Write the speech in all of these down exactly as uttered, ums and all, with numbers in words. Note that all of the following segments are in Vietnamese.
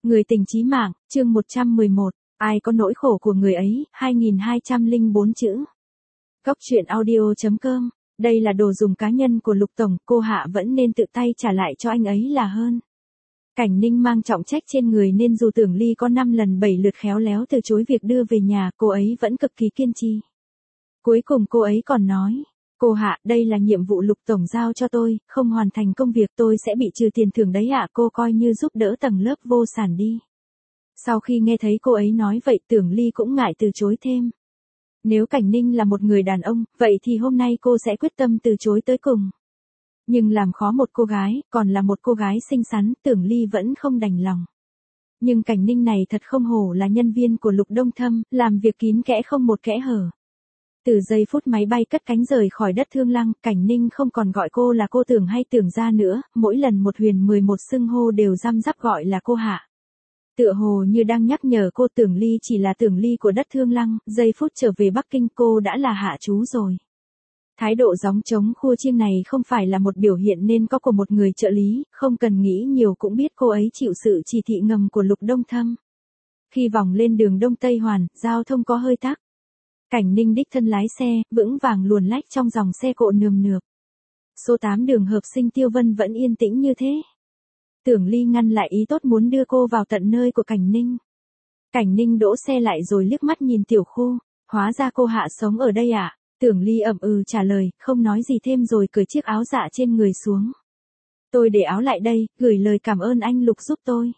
Người tình chí mạng, chương một trăm mười một, ai có nỗi khổ của người ấy, hai nghìn hai trăm lẻ bốn chữ. Góc truyện audio chấm com, đây là đồ dùng cá nhân của Lục Tổng, cô Hạ vẫn nên tự tay trả lại cho anh ấy là hơn. Cảnh Ninh mang trọng trách trên người nên dù Tưởng Ly có năm lần bảy lượt khéo léo từ chối việc đưa về nhà, cô ấy vẫn cực kỳ kiên trì. Cuối cùng cô ấy còn nói, cô Hạ, đây là nhiệm vụ Lục Tổng giao cho tôi, không hoàn thành công việc tôi sẽ bị trừ tiền thưởng đấy ạ, cô coi như giúp đỡ tầng lớp vô sản đi. Sau khi nghe thấy cô ấy nói vậy, Tưởng Ly cũng ngại từ chối thêm. Nếu Cảnh Ninh là một người đàn ông, vậy thì hôm nay cô sẽ quyết tâm từ chối tới cùng. Nhưng làm khó một cô gái, còn là một cô gái xinh xắn, Tưởng Ly vẫn không đành lòng. Nhưng Cảnh Ninh này thật không hổ là nhân viên của Lục Đông Thâm, làm việc kín kẽ không một kẽ hở. Từ giây phút máy bay cất cánh rời khỏi đất Thương Lăng, Cảnh Ninh không còn gọi cô là cô Tưởng hay Tưởng gia nữa, mỗi lần một huyền mười một xưng hô đều răm rắp gọi là cô Hạ. Tựa hồ như đang nhắc nhở cô Tưởng Ly chỉ là Tưởng Ly của đất Thương Lăng, giây phút trở về Bắc Kinh cô đã là Hạ chú rồi. Thái độ gióng trống khua chiêng này không phải là một biểu hiện nên có của một người trợ lý, không cần nghĩ nhiều cũng biết cô ấy chịu sự chỉ thị ngầm của Lục Đông Thâm. Khi vòng lên đường Đông Tây Hoàn, giao thông có hơi tắc. Cảnh Ninh đích thân lái xe, vững vàng luồn lách trong dòng xe cộ nườm nượp. Số tám đường hợp sinh Tiêu Vân vẫn yên tĩnh như thế. Tưởng Ly ngăn lại ý tốt muốn đưa cô vào tận nơi của Cảnh Ninh. Cảnh Ninh đỗ xe lại rồi liếc mắt nhìn tiểu khu, hóa ra cô Hạ sống ở đây à? Tưởng Ly ậm ừ trả lời, không nói gì thêm rồi cởi chiếc áo dạ trên người xuống. Tôi để áo lại đây, gửi lời cảm ơn anh Lục giúp tôi.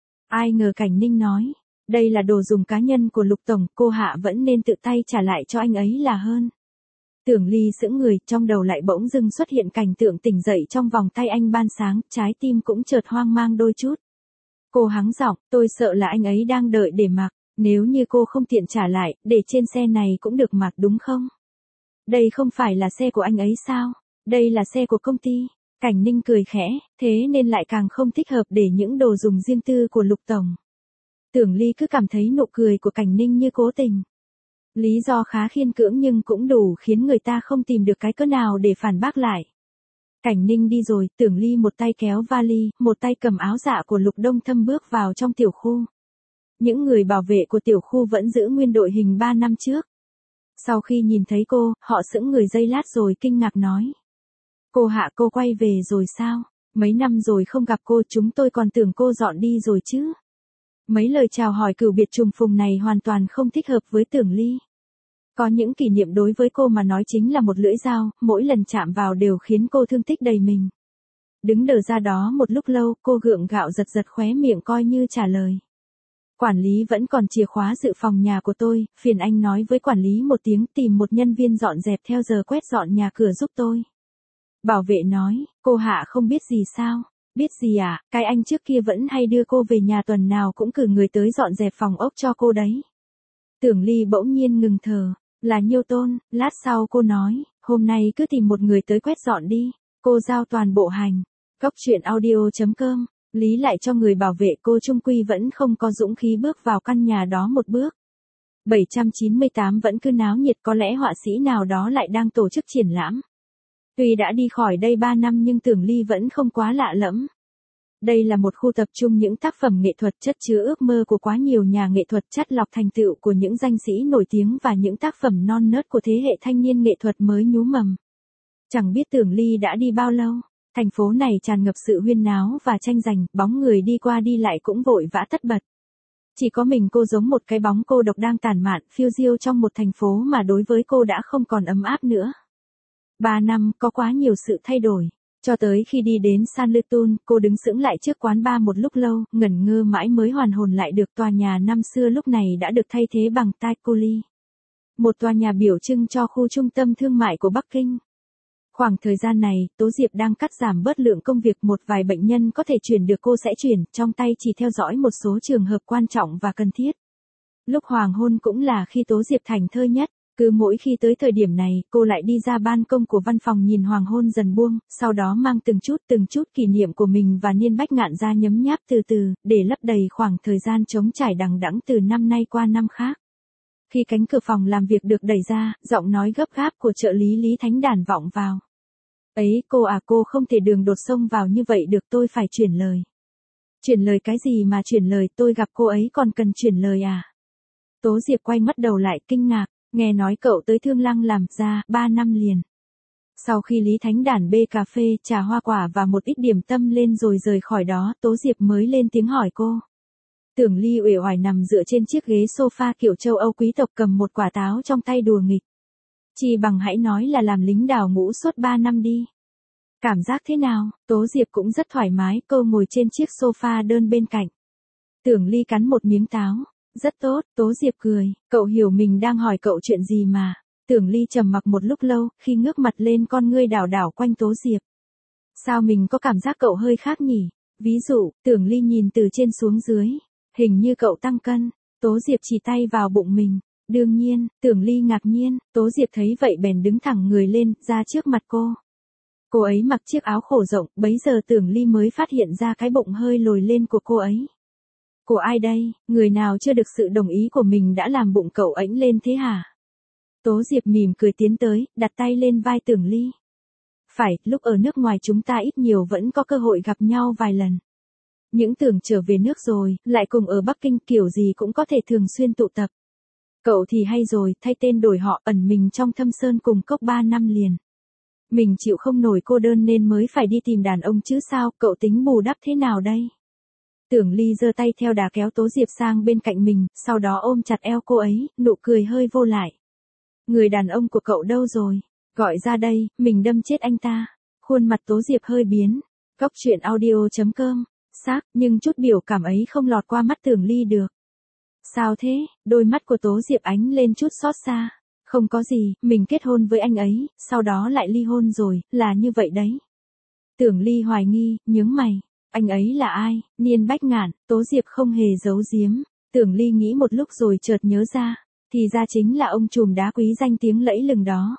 Ai ngờ Cảnh Ninh nói, đây là đồ dùng cá nhân của Lục Tổng, cô Hạ vẫn nên tự tay trả lại cho anh ấy là hơn. Tưởng Ly sững người, trong đầu lại bỗng dưng xuất hiện cảnh tượng tỉnh dậy trong vòng tay anh ban sáng, trái tim cũng chợt hoang mang đôi chút. Cô hắng giọng, tôi sợ là anh ấy đang đợi để mặc, nếu như cô không tiện trả lại, để trên xe này cũng được mặc đúng không? Đây không phải là xe của anh ấy sao? Đây là xe của công ty. Cảnh Ninh cười khẽ, thế nên lại càng không thích hợp để những đồ dùng riêng tư của Lục Tổng. Tưởng Ly cứ cảm thấy nụ cười của Cảnh Ninh như cố tình. Lý do khá khiên cưỡng nhưng cũng đủ khiến người ta không tìm được cái cớ nào để phản bác lại. Cảnh Ninh đi rồi, Tưởng Ly một tay kéo vali, một tay cầm áo dạ của Lục Đông Thâm bước vào trong tiểu khu. Những người bảo vệ của tiểu khu vẫn giữ nguyên đội hình ba năm trước. Sau khi nhìn thấy cô, họ sững người giây lát rồi kinh ngạc nói. Cô Hạ, cô quay về rồi sao? Mấy năm rồi không gặp cô, chúng tôi còn tưởng cô dọn đi rồi chứ. Mấy lời chào hỏi cửu biệt trùng phùng này hoàn toàn không thích hợp với Tưởng Ly. Có những kỷ niệm đối với cô mà nói chính là một lưỡi dao, mỗi lần chạm vào đều khiến cô thương tích đầy mình. Đứng đờ ra đó một lúc lâu, cô gượng gạo giật giật khóe miệng coi như trả lời. Quản lý vẫn còn chìa khóa dự phòng nhà của tôi, phiền anh nói với quản lý một tiếng tìm một nhân viên dọn dẹp theo giờ quét dọn nhà cửa giúp tôi. Bảo vệ nói, cô Hạ không biết gì sao? Biết gì à, cái anh trước kia vẫn hay đưa cô về nhà tuần nào cũng cử người tới dọn dẹp phòng ốc cho cô đấy. Tưởng Ly bỗng nhiên ngừng thở, là Nhiêu Tôn, lát sau cô nói, hôm nay cứ tìm một người tới quét dọn đi, cô giao toàn bộ hành. Góc truyện audio chấm com, lý lại cho người bảo vệ cô trung quy vẫn không có dũng khí bước vào căn nhà đó một bước. bảy trăm chín mươi tám vẫn cứ náo nhiệt, có lẽ họa sĩ nào đó lại đang tổ chức triển lãm. Tuy đã đi khỏi đây ba năm nhưng Tưởng Ly vẫn không quá lạ lẫm. Đây là một khu tập trung những tác phẩm nghệ thuật chất chứa ước mơ của quá nhiều nhà nghệ thuật, chắt lọc thành tựu của những danh sĩ nổi tiếng và những tác phẩm non nớt của thế hệ thanh niên nghệ thuật mới nhú mầm. Chẳng biết Tưởng Ly đã đi bao lâu, thành phố này tràn ngập sự huyên náo và tranh giành, bóng người đi qua đi lại cũng vội vã tất bật. Chỉ có mình cô giống một cái bóng cô độc đang tản mạn, phiêu diêu trong một thành phố mà đối với cô đã không còn ấm áp nữa. Ba năm, có quá nhiều sự thay đổi. Cho tới khi đi đến San Lutun, cô đứng sững lại trước quán bar một lúc lâu, ngẩn ngơ mãi mới hoàn hồn lại được tòa nhà năm xưa lúc này đã được thay thế bằng Taikuli. Một tòa nhà biểu trưng cho khu trung tâm thương mại của Bắc Kinh. Khoảng thời gian này, Tố Diệp đang cắt giảm bớt lượng công việc, một vài bệnh nhân có thể chuyển được cô sẽ chuyển, trong tay chỉ theo dõi một số trường hợp quan trọng và cần thiết. Lúc hoàng hôn cũng là khi Tố Diệp thảnh thơi nhất. Cứ mỗi khi tới thời điểm này, cô lại đi ra ban công của văn phòng nhìn hoàng hôn dần buông, sau đó mang từng chút từng chút kỷ niệm của mình và Niên Bách Ngạn ra nhấm nháp từ từ, để lấp đầy khoảng thời gian trống trải đằng đẵng từ năm nay qua năm khác. Khi cánh cửa phòng làm việc được đẩy ra, giọng nói gấp gáp của trợ lý Lý Thánh Đàn vọng vào. Ấy, cô à, cô không thể đường đột xông vào như vậy được, tôi phải chuyển lời. Chuyển lời cái gì mà chuyển lời, tôi gặp cô ấy còn cần chuyển lời à? Tố Diệp quay mắt đầu lại kinh ngạc, nghe nói cậu tới Thương Lăng làm ra ba năm liền. Sau khi Lý Thánh Đản bê cà phê, trà hoa quả và một ít điểm tâm lên rồi rời khỏi đó, Tố Diệp mới lên tiếng hỏi cô. Tưởng Ly uể oải nằm dựa trên chiếc ghế sofa kiểu châu Âu quý tộc cầm một quả táo trong tay đùa nghịch. Chi bằng hãy nói là làm lính đào ngũ suốt ba năm đi. Cảm giác thế nào? Tố Diệp cũng rất thoải mái, cô ngồi trên chiếc sofa đơn bên cạnh. Tưởng Ly cắn một miếng táo. Rất tốt, Tố Diệp cười, cậu hiểu mình đang hỏi cậu chuyện gì mà. Tưởng Ly trầm mặc một lúc lâu, khi ngước mặt lên con ngươi đảo đảo quanh Tố Diệp. Sao mình có cảm giác cậu hơi khác nhỉ? Ví dụ, Tưởng Ly nhìn từ trên xuống dưới. Hình như cậu tăng cân. Tố Diệp chỉ tay vào bụng mình. Đương nhiên, Tưởng Ly ngạc nhiên, Tố Diệp thấy vậy bèn đứng thẳng người lên, ra trước mặt cô. Cô ấy mặc chiếc áo khổ rộng, bấy giờ Tưởng Ly mới phát hiện ra cái bụng hơi lồi lên của cô ấy. Của ai đây, người nào chưa được sự đồng ý của mình đã làm bụng cậu ẫnh lên thế hả? Tố Diệp mỉm cười tiến tới, đặt tay lên vai Tưởng Ly. Phải, lúc ở nước ngoài chúng ta ít nhiều vẫn có cơ hội gặp nhau vài lần. Những tưởng trở về nước rồi, lại cùng ở Bắc Kinh kiểu gì cũng có thể thường xuyên tụ tập. Cậu thì hay rồi, thay tên đổi họ ẩn mình trong thâm sơn cùng cốc ba năm liền. Mình chịu không nổi cô đơn nên mới phải đi tìm đàn ông chứ sao, cậu tính bù đắp thế nào đây? Tưởng Ly giơ tay theo đà kéo Tố Diệp sang bên cạnh mình, sau đó ôm chặt eo cô ấy, nụ cười hơi vô lại. Người đàn ông của cậu đâu rồi? Gọi ra đây, mình đâm chết anh ta. Khuôn mặt Tố Diệp hơi biến. Góc truyện audio chấm com. Xác, nhưng chút biểu cảm ấy không lọt qua mắt Tưởng Ly được. Sao thế? Đôi mắt của Tố Diệp ánh lên chút xót xa. Không có gì, mình kết hôn với anh ấy, sau đó lại ly hôn rồi, là như vậy đấy. Tưởng Ly hoài nghi, nhướng mày. Anh ấy là ai? Niên Bách Ngạn. Tố Diệp không hề giấu giếm. Tưởng Ly nghĩ một lúc rồi chợt nhớ ra. Thì ra chính là ông trùm đá quý danh tiếng lẫy lừng đó.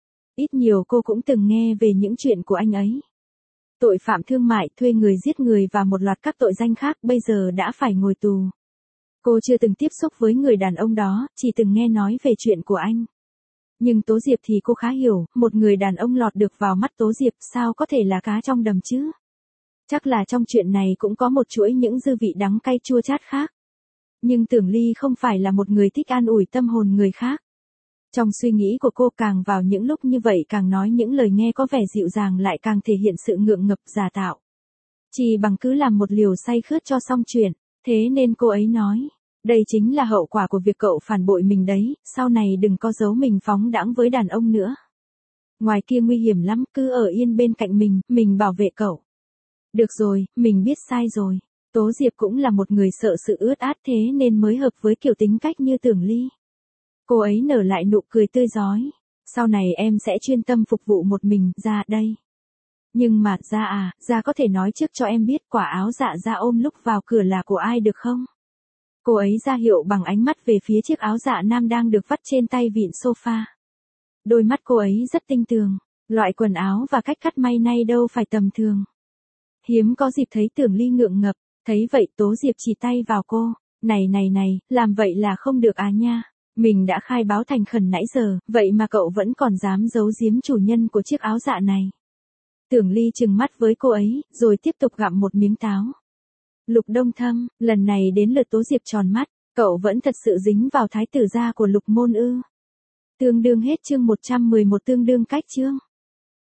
Ít nhiều cô cũng từng nghe về những chuyện của anh ấy. Tội phạm thương mại, thuê người giết người và một loạt các tội danh khác bây giờ đã phải ngồi tù. Cô chưa từng tiếp xúc với người đàn ông đó, chỉ từng nghe nói về chuyện của anh. Nhưng Tố Diệp thì cô khá hiểu, một người đàn ông lọt được vào mắt Tố Diệp sao có thể là cá trong đầm chứ? Chắc là trong chuyện này cũng có một chuỗi những dư vị đắng cay chua chát khác. Nhưng Tưởng Ly không phải là một người thích an ủi tâm hồn người khác. Trong suy nghĩ của cô càng vào những lúc như vậy càng nói những lời nghe có vẻ dịu dàng lại càng thể hiện sự ngượng ngập giả tạo. Chỉ bằng cứ làm một liều say khướt cho xong chuyện, thế nên cô ấy nói. Đây chính là hậu quả của việc cậu phản bội mình đấy, sau này đừng có giấu mình phóng đãng với đàn ông nữa. Ngoài kia nguy hiểm lắm, cứ ở yên bên cạnh mình, mình bảo vệ cậu. Được rồi, mình biết sai rồi. Tố Diệp cũng là một người sợ sự ướt át thế nên mới hợp với kiểu tính cách như Tưởng Ly. Cô ấy nở lại nụ cười tươi rói. Sau này em sẽ chuyên tâm phục vụ một mình, ra đây. Nhưng mà, ra à, ra có thể nói trước cho em biết quả áo dạ ra ôm lúc vào cửa là của ai được không? Cô ấy ra hiệu bằng ánh mắt về phía chiếc áo dạ nam đang được vắt trên tay vịn sofa. Đôi mắt cô ấy rất tinh tường, loại quần áo và cách cắt may nay đâu phải tầm thường. Hiếm có dịp thấy Tưởng Ly ngượng ngập, thấy vậy Tố Diệp chỉ tay vào cô, này này này, làm vậy là không được à nha. Mình đã khai báo thành khẩn nãy giờ, vậy mà cậu vẫn còn dám giấu giếm chủ nhân của chiếc áo dạ này. Tưởng Ly trừng mắt với cô ấy, rồi tiếp tục gặm một miếng táo. Lục Đông Thâm, lần này đến lượt Tố Diệp tròn mắt, cậu vẫn thật sự dính vào thái tử gia của Lục Môn ư. Tương đương hết chương một trăm mười một tương đương cách chương.